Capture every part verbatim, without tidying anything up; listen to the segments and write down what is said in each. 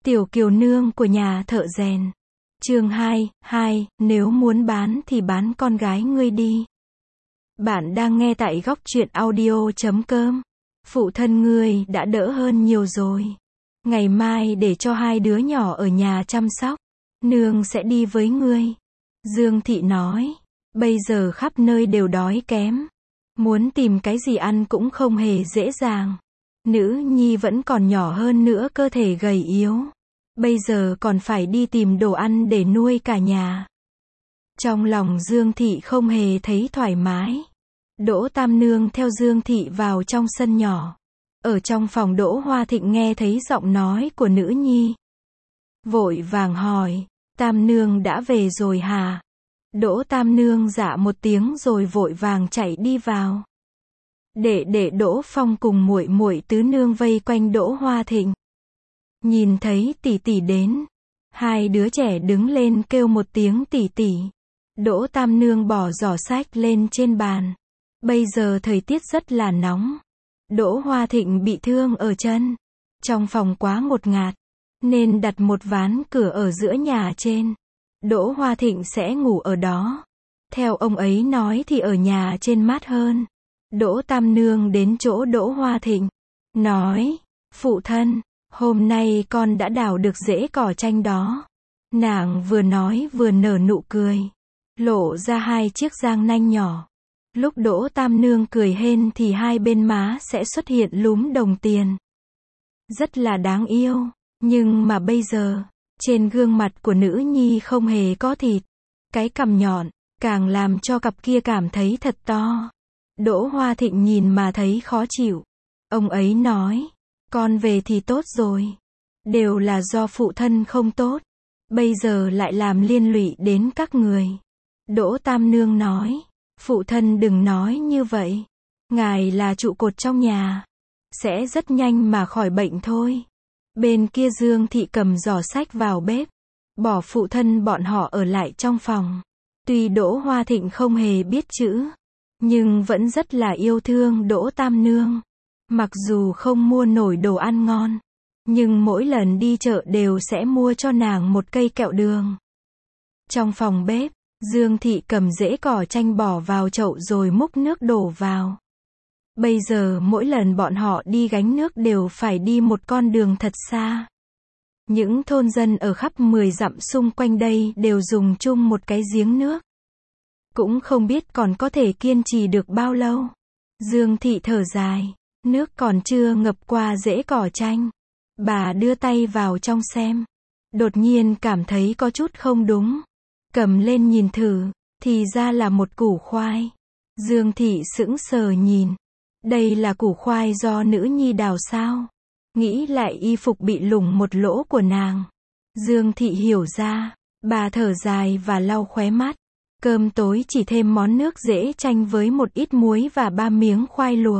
Tiểu kiều nương của nhà thợ rèn. Chương hai, hai, nếu muốn bán thì bán con gái ngươi đi. Bạn đang nghe tại góc truyện audio chấm com. Phụ thân ngươi đã đỡ hơn nhiều rồi. Ngày mai để cho hai đứa nhỏ ở nhà chăm sóc. Nương sẽ đi với ngươi. Dương Thị nói. Bây giờ khắp nơi đều đói kém. Muốn tìm cái gì ăn cũng không hề dễ dàng. Nữ nhi vẫn còn nhỏ hơn nữa, cơ thể gầy yếu. Bây giờ còn phải đi tìm đồ ăn để nuôi cả nhà. Trong lòng Dương Thị không hề thấy thoải mái. Đỗ Tam Nương theo Dương Thị vào trong sân nhỏ. Ở trong phòng Đỗ Hoa Thịnh nghe thấy giọng nói của nữ nhi. Vội vàng hỏi, Tam Nương đã về rồi hả? Đỗ Tam Nương dạ một tiếng rồi vội vàng chạy đi vào. Đệ đệ Đỗ Phong cùng muội muội Tứ Nương vây quanh Đỗ Hoa Thịnh. Nhìn thấy tỷ tỷ đến, hai đứa trẻ đứng lên kêu một tiếng tỷ tỷ. Đỗ Tam Nương bỏ giỏ sách lên trên bàn. Bây giờ thời tiết rất là nóng. Đỗ Hoa Thịnh bị thương ở chân. Trong phòng quá ngột ngạt, nên đặt một ván cửa ở giữa nhà trên. Đỗ Hoa Thịnh sẽ ngủ ở đó. Theo ông ấy nói thì ở nhà trên mát hơn. Đỗ Tam Nương đến chỗ Đỗ Hoa Thịnh, nói, phụ thân, hôm nay con đã đào được rễ cỏ chanh đó. Nàng vừa nói vừa nở nụ cười, lộ ra hai chiếc răng nanh nhỏ. Lúc Đỗ Tam Nương cười hên thì hai bên má sẽ xuất hiện lúm đồng tiền. Rất là đáng yêu, nhưng mà bây giờ, trên gương mặt của nữ nhi không hề có thịt. Cái cằm nhọn, càng làm cho cặp kia cảm thấy thật to. Đỗ Hoa Thịnh nhìn mà thấy khó chịu. Ông ấy nói, con về thì tốt rồi. Đều là do phụ thân không tốt. Bây giờ lại làm liên lụy đến các người. Đỗ Tam Nương nói, phụ thân đừng nói như vậy. Ngài là trụ cột trong nhà. Sẽ rất nhanh mà khỏi bệnh thôi. Bên kia Dương Thị cầm giỏ sách vào bếp. Bỏ phụ thân bọn họ ở lại trong phòng. Tuy Đỗ Hoa Thịnh không hề biết chữ, nhưng vẫn rất là yêu thương Đỗ Tam Nương. Mặc dù không mua nổi đồ ăn ngon, nhưng mỗi lần đi chợ đều sẽ mua cho nàng một cây kẹo đường. Trong phòng bếp, Dương Thị cầm rễ cỏ chanh bỏ vào chậu rồi múc nước đổ vào. Bây giờ mỗi lần bọn họ đi gánh nước đều phải đi một con đường thật xa. Những thôn dân ở khắp mười dặm xung quanh đây đều dùng chung một cái giếng nước. Cũng không biết còn có thể kiên trì được bao lâu. Dương Thị thở dài, nước còn chưa ngập qua rễ cỏ chanh. Bà đưa tay vào trong xem. Đột nhiên cảm thấy có chút không đúng. Cầm lên nhìn thử, thì ra là một củ khoai. Dương Thị sững sờ nhìn. Đây là củ khoai do nữ nhi đào sao? Nghĩ lại y phục bị lủng một lỗ của nàng. Dương Thị hiểu ra. Bà thở dài và lau khóe mắt. Cơm tối chỉ thêm món nước rễ chanh với một ít muối và ba miếng khoai luộc.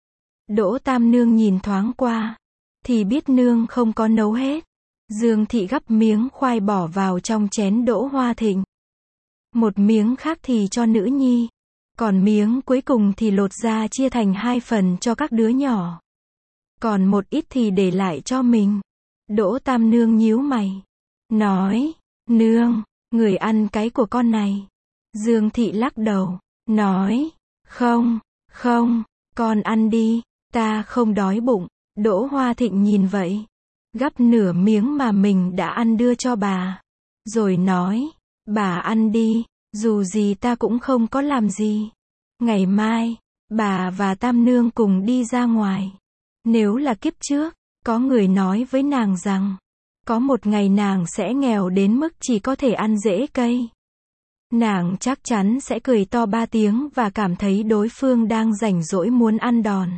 Đỗ Tam Nương nhìn thoáng qua, thì biết nương không có nấu hết. Dương Thị gắp miếng khoai bỏ vào trong chén Đỗ Hoa Thịnh. Một miếng khác thì cho nữ nhi. Còn miếng cuối cùng thì lột ra chia thành hai phần cho các đứa nhỏ. Còn một ít thì để lại cho mình. Đỗ Tam Nương nhíu mày. Nói, nương, người ăn cái của con này. Dương Thị lắc đầu, nói, không, không, con ăn đi, ta không đói bụng. Đỗ Hoa Thịnh nhìn vậy, gắp nửa miếng mà mình đã ăn đưa cho bà. Rồi nói, bà ăn đi, dù gì ta cũng không có làm gì. Ngày mai, bà và Tam Nương cùng đi ra ngoài. Nếu là kiếp trước, có người nói với nàng rằng, có một ngày nàng sẽ nghèo đến mức chỉ có thể ăn rễ cây. Nàng chắc chắn sẽ cười to ba tiếng và cảm thấy đối phương đang rảnh rỗi muốn ăn đòn.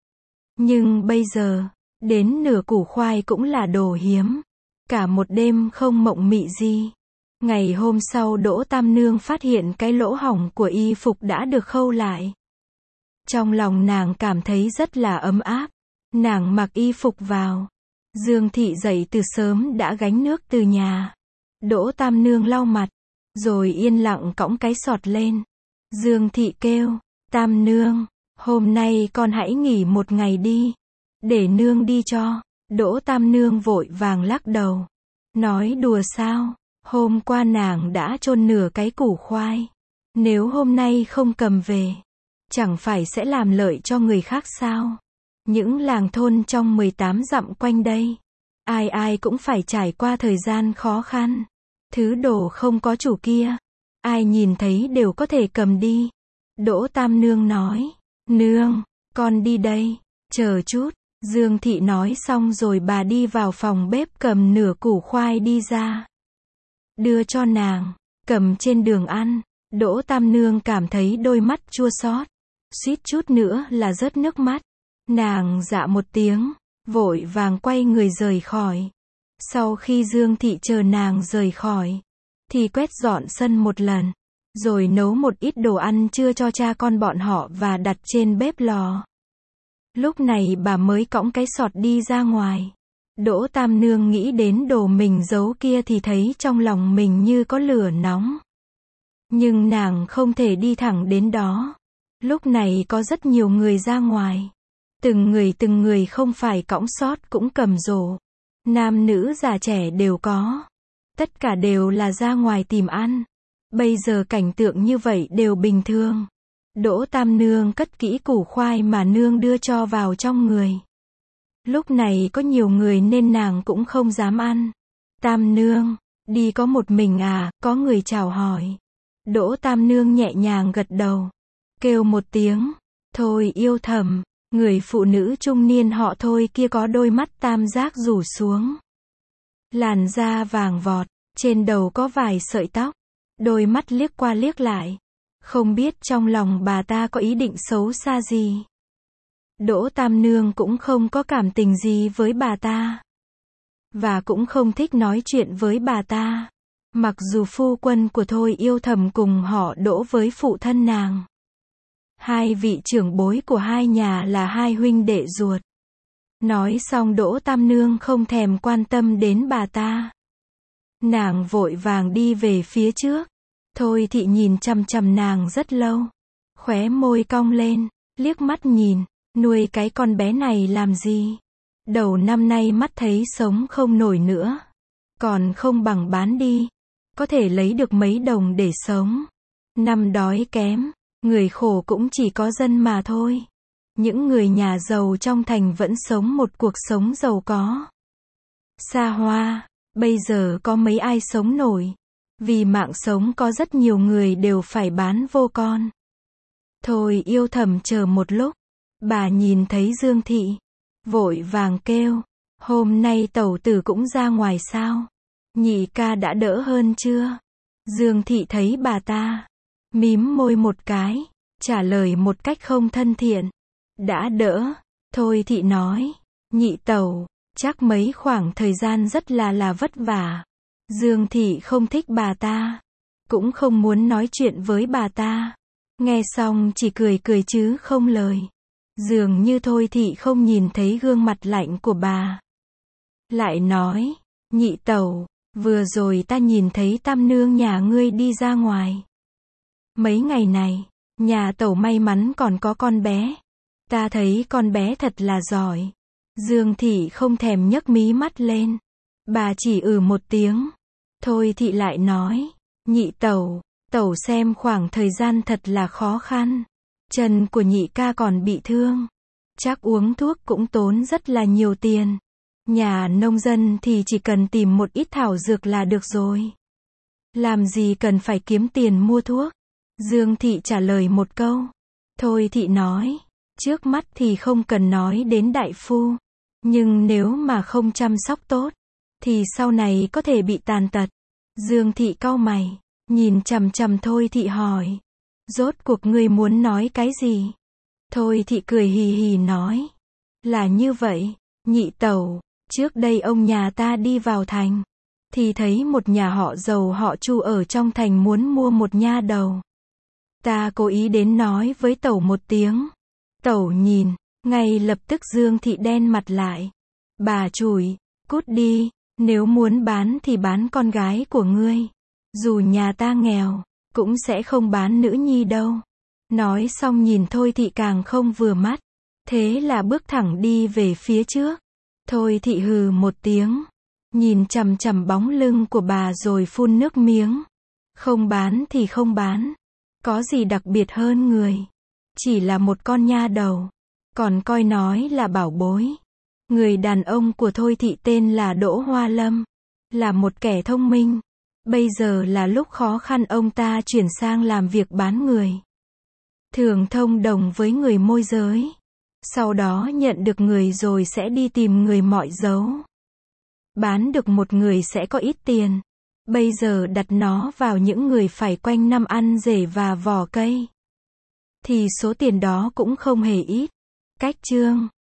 Nhưng bây giờ, đến nửa củ khoai cũng là đồ hiếm. Cả một đêm không mộng mị gì. Ngày hôm sau Đỗ Tam Nương phát hiện cái lỗ hổng của y phục đã được khâu lại. Trong lòng nàng cảm thấy rất là ấm áp. Nàng mặc y phục vào. Dương Thị dậy từ sớm đã gánh nước từ nhà. Đỗ Tam Nương lau mặt, rồi yên lặng cõng cái sọt lên. Dương Thị kêu, Tam Nương, hôm nay con hãy nghỉ một ngày đi. Để nương đi cho. Đỗ Tam Nương vội vàng lắc đầu. Nói đùa sao, hôm qua nàng đã chôn nửa cái củ khoai. Nếu hôm nay không cầm về, chẳng phải sẽ làm lợi cho người khác sao? Những làng thôn trong mười tám dặm quanh đây, ai ai cũng phải trải qua thời gian khó khăn. Thứ đồ không có chủ kia, ai nhìn thấy đều có thể cầm đi. Đỗ Tam Nương nói, nương, con đi đây, chờ chút. Dương Thị nói xong rồi bà đi vào phòng bếp cầm nửa củ khoai đi ra. Đưa cho nàng, cầm trên đường ăn. Đỗ Tam Nương cảm thấy đôi mắt chua xót, suýt chút nữa là rớt nước mắt. Nàng dạ một tiếng, vội vàng quay người rời khỏi. Sau khi Dương Thị chờ nàng rời khỏi, thì quét dọn sân một lần, rồi nấu một ít đồ ăn trưa cho cha con bọn họ và đặt trên bếp lò. Lúc này bà mới cõng cái sọt đi ra ngoài. Đỗ Tam Nương nghĩ đến đồ mình giấu kia thì thấy trong lòng mình như có lửa nóng. Nhưng nàng không thể đi thẳng đến đó. Lúc này có rất nhiều người ra ngoài. Từng người từng người không phải cõng sót cũng cầm rổ. Nam nữ già trẻ đều có. Tất cả đều là ra ngoài tìm ăn. Bây giờ cảnh tượng như vậy đều bình thường. Đỗ Tam Nương cất kỹ củ khoai mà nương đưa cho vào trong người. Lúc này có nhiều người nên nàng cũng không dám ăn. Tam Nương, đi có một mình à, có người chào hỏi. Đỗ Tam Nương nhẹ nhàng gật đầu. Kêu một tiếng, Thôi Yêu Thầm, người phụ nữ trung niên họ Thôi kia có đôi mắt tam giác rủ xuống. Làn da vàng vọt, trên đầu có vài sợi tóc. Đôi mắt liếc qua liếc lại. Không biết trong lòng bà ta có ý định xấu xa gì. Đỗ Tam Nương cũng không có cảm tình gì với bà ta. Và cũng không thích nói chuyện với bà ta. Mặc dù phu quân của Thôi Yêu Thầm cùng họ Đỗ với phụ thân nàng. Hai vị trưởng bối của hai nhà là hai huynh đệ ruột. Nói xong Đỗ Tam Nương không thèm quan tâm đến bà ta. Nàng vội vàng đi về phía trước. Thôi Thị nhìn chằm chằm nàng rất lâu. Khóe môi cong lên, liếc mắt nhìn, nuôi cái con bé này làm gì? Đầu năm nay mắt thấy sống không nổi nữa. Còn không bằng bán đi. Có thể lấy được mấy đồng để sống. Năm đói kém, người khổ cũng chỉ có dân mà thôi. Những người nhà giàu trong thành vẫn sống một cuộc sống giàu có. Xa hoa, bây giờ có mấy ai sống nổi. Vì mạng sống có rất nhiều người đều phải bán vô con. Thôi Yêu Thầm chờ một lúc. Bà nhìn thấy Dương Thị. Vội vàng kêu. Hôm nay tẩu tử cũng ra ngoài sao? Nhị ca đã đỡ hơn chưa? Dương Thị thấy bà ta. Mím môi một cái. Trả lời một cách không thân thiện. Đã đỡ. Thôi Thị nói. Nhị tẩu, chắc mấy khoảng thời gian rất là là vất vả. Dương Thị không thích bà ta. Cũng không muốn nói chuyện với bà ta. Nghe xong chỉ cười cười chứ không lời. Dường như Thôi Thị không nhìn thấy gương mặt lạnh của bà. Lại nói, nhị tẩu, vừa rồi ta nhìn thấy Tam Nương nhà ngươi đi ra ngoài. Mấy ngày này, nhà tẩu may mắn còn có con bé. Ta thấy con bé thật là giỏi. Dương Thị không thèm nhấc mí mắt lên. Bà chỉ ừ một tiếng. Thôi Thị lại nói, nhị tẩu, tẩu xem khoảng thời gian thật là khó khăn. Chân của nhị ca còn bị thương. Chắc uống thuốc cũng tốn rất là nhiều tiền. Nhà nông dân thì chỉ cần tìm một ít thảo dược là được rồi. Làm gì cần phải kiếm tiền mua thuốc. Dương Thị trả lời một câu. Thôi Thị nói, trước mắt thì không cần nói đến đại phu. Nhưng nếu mà không chăm sóc tốt, thì sau này có thể bị tàn tật. Dương Thị cau mày, nhìn chằm chằm Thôi Thị hỏi. Rốt cuộc ngươi muốn nói cái gì? Thôi Thị cười hì hì nói. Là như vậy, nhị tẩu, trước đây ông nhà ta đi vào thành. Thì thấy một nhà họ giàu họ Chu ở trong thành muốn mua một nha đầu. Ta cố ý đến nói với tẩu một tiếng. Tẩu nhìn, ngay lập tức Dương Thị đen mặt lại. Bà chửi, cút đi, nếu muốn bán thì bán con gái của ngươi. Dù nhà ta nghèo, cũng sẽ không bán nữ nhi đâu. Nói xong nhìn Thôi Thị càng không vừa mắt. Thế là bước thẳng đi về phía trước. Thôi Thị hừ một tiếng, nhìn chằm chằm bóng lưng của bà rồi phun nước miếng. Không bán thì không bán. Có gì đặc biệt hơn người. Chỉ là một con nha đầu. Còn coi nói là bảo bối. Người đàn ông của Thôi Thị tên là Đỗ Hoa Lâm. Là một kẻ thông minh. Bây giờ là lúc khó khăn ông ta chuyển sang làm việc bán người. Thường thông đồng với người môi giới. Sau đó nhận được người rồi sẽ đi tìm người mọi dấu. Bán được một người sẽ có ít tiền. Bây giờ đặt nó vào những người phải quanh năm ăn rể và vỏ cây. Thì số tiền đó cũng không hề ít. Cách chương